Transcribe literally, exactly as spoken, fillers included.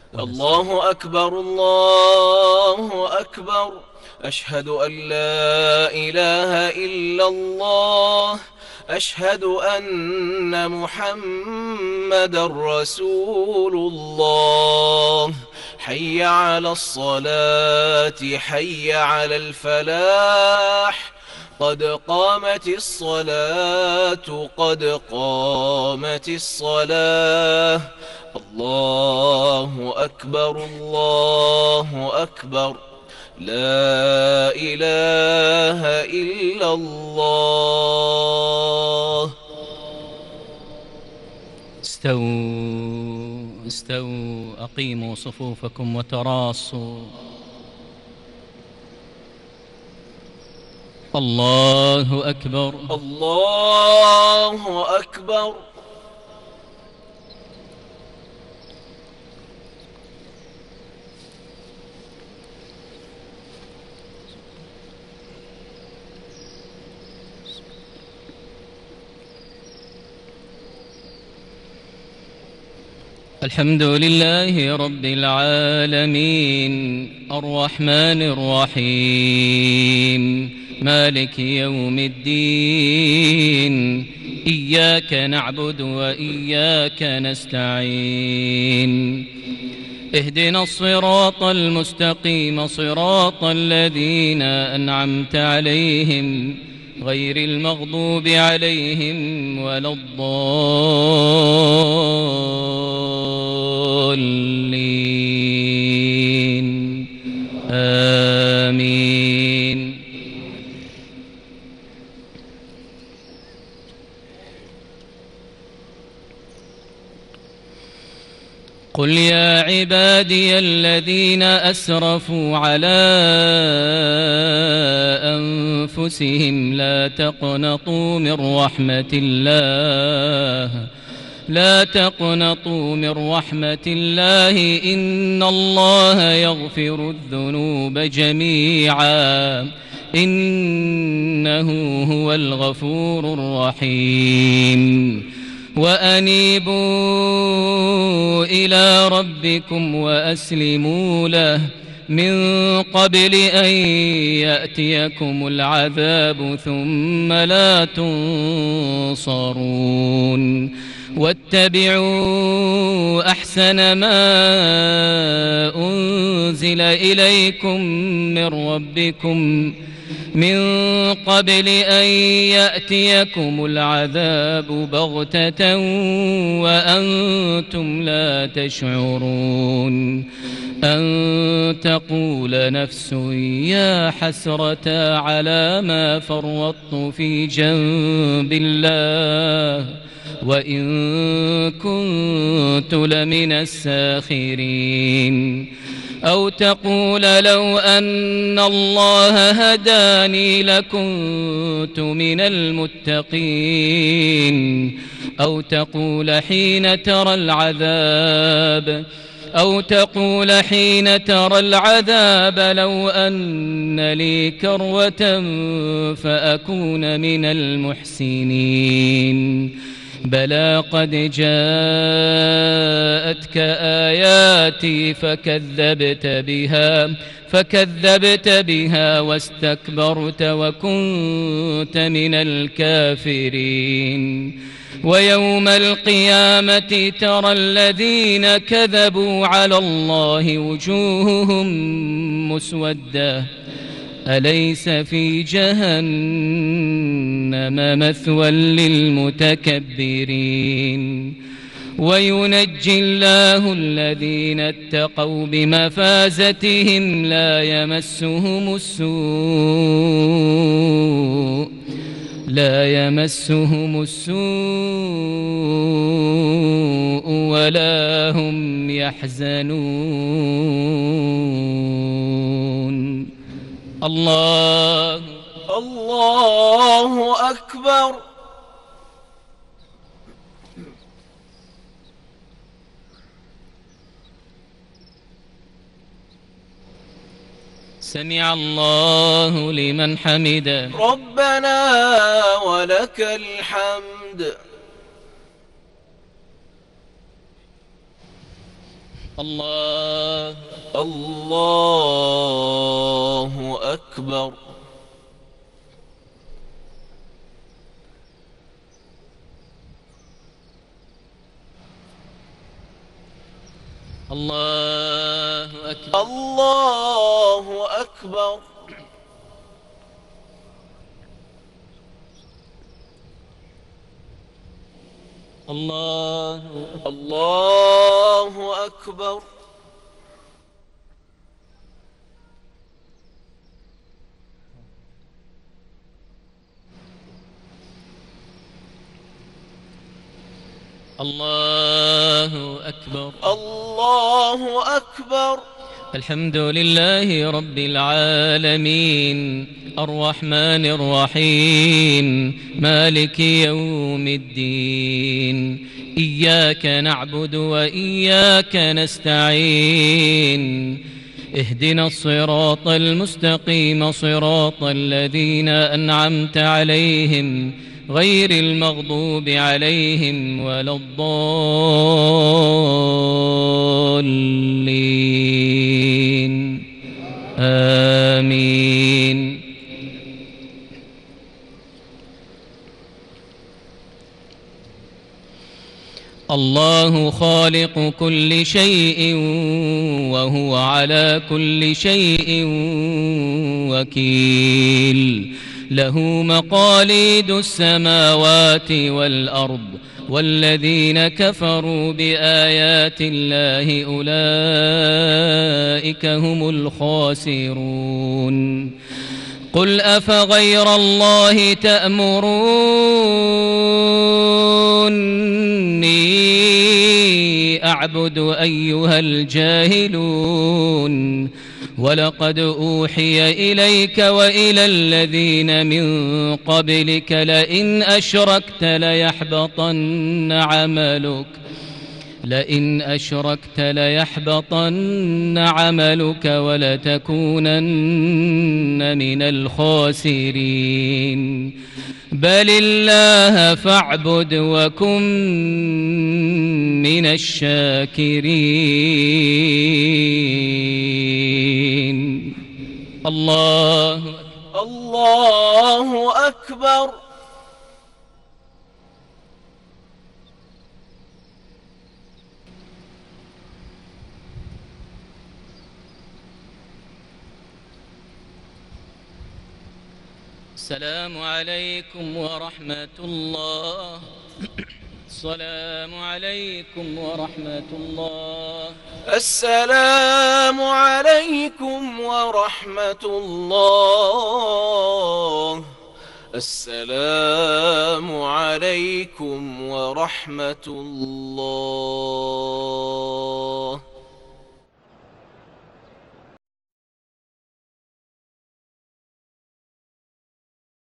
الله أكبر الله أكبر. أشهد أن لا إله إلا الله. أشهد أن محمدا رسول الله. حي على الصلاة حي على الفلاح. قد قامت الصلاة قد قامت الصلاة. الله أكبر الله أكبر. لا إله إلا الله. استووا استووا أقيموا صفوفكم وتراصوا. الله أكبر الله أكبر. الحمد لله رب العالمين الرحمن الرحيم مالك يوم الدين. إياك نعبد وإياك نستعين. اهدنا الصراط المستقيم صراط الذين أنعمت عليهم غير المغضوب عليهم ولا الضالين. آمين. قل يا عبادي الذين أسرفوا على أنفسهم لا تقنطوا من رحمة الله لا تقنطوا من رحمة الله إن الله يغفر الذنوب جميعا إنه هو الغفور الرحيم. وأنيبوا إلى ربكم وأسلموا له من قبل أن يأتيكم العذاب ثم لا تنصرون. واتبعوا أحسن ما أنزل إليكم من ربكم من قبل أن يأتيكم العذاب بغتة وأنتم لا تشعرون. أن تقول نفس يا حسرة على ما فرطت في جنب الله وإن كنت لمن الساخرين. أو تقول لو أن الله هداني لكنت من المتقين. أو تقول حين ترى العذاب أو تقول حين ترى العذاب لو أن لي كروة فأكون من المحسنين. بلى قد جاءتك آياتي فكذبت بها فكذبت بها واستكبرت وكنت من الكافرين. ويوم القيامة ترى الذين كذبوا على الله وجوههم مسودة أليس في جهنم مثوى للمتكبرين. وينجي الله الذين اتقوا بمفازتهم لا يمسهم السوء لا يمسهم السوء ولا هم يحزنون. الله الله أكبر. سمع الله لمن حمده. ربنا ولك الحمد. الله الله أكبر. الله أكبر. الله أكبر. الله الله أكبر. الله أكبر. الله أكبر. الحمد لله رب العالمين الرحمن الرحيم مالك يوم الدين إياك نعبد وإياك نستعين اهدنا الصراط المستقيم صراط الذين أنعمت عليهم غير المغضوب عليهم ولا الضالين آمين. الله خالق كل شيء وهو على كل شيء وكيل له مقاليد السماوات والأرض والذين كفروا بآيات الله أولئك هم الخاسرون. قل أفغير الله تأمروني أعبد أيها الجاهلون ولقد أوحي إليك وإلى الذين من قبلك لئن أشركت ليحبطن عملك لئن أشركت ليحبطن عملك ولتكونن من الخاسرين. بل الله فاعبد وكن من الشاكرين. الله الله أكبر. السلام عليكم ورحمة الله. السلام عليكم ورحمة الله. السلام عليكم ورحمة الله. السلام عليكم ورحمة الله.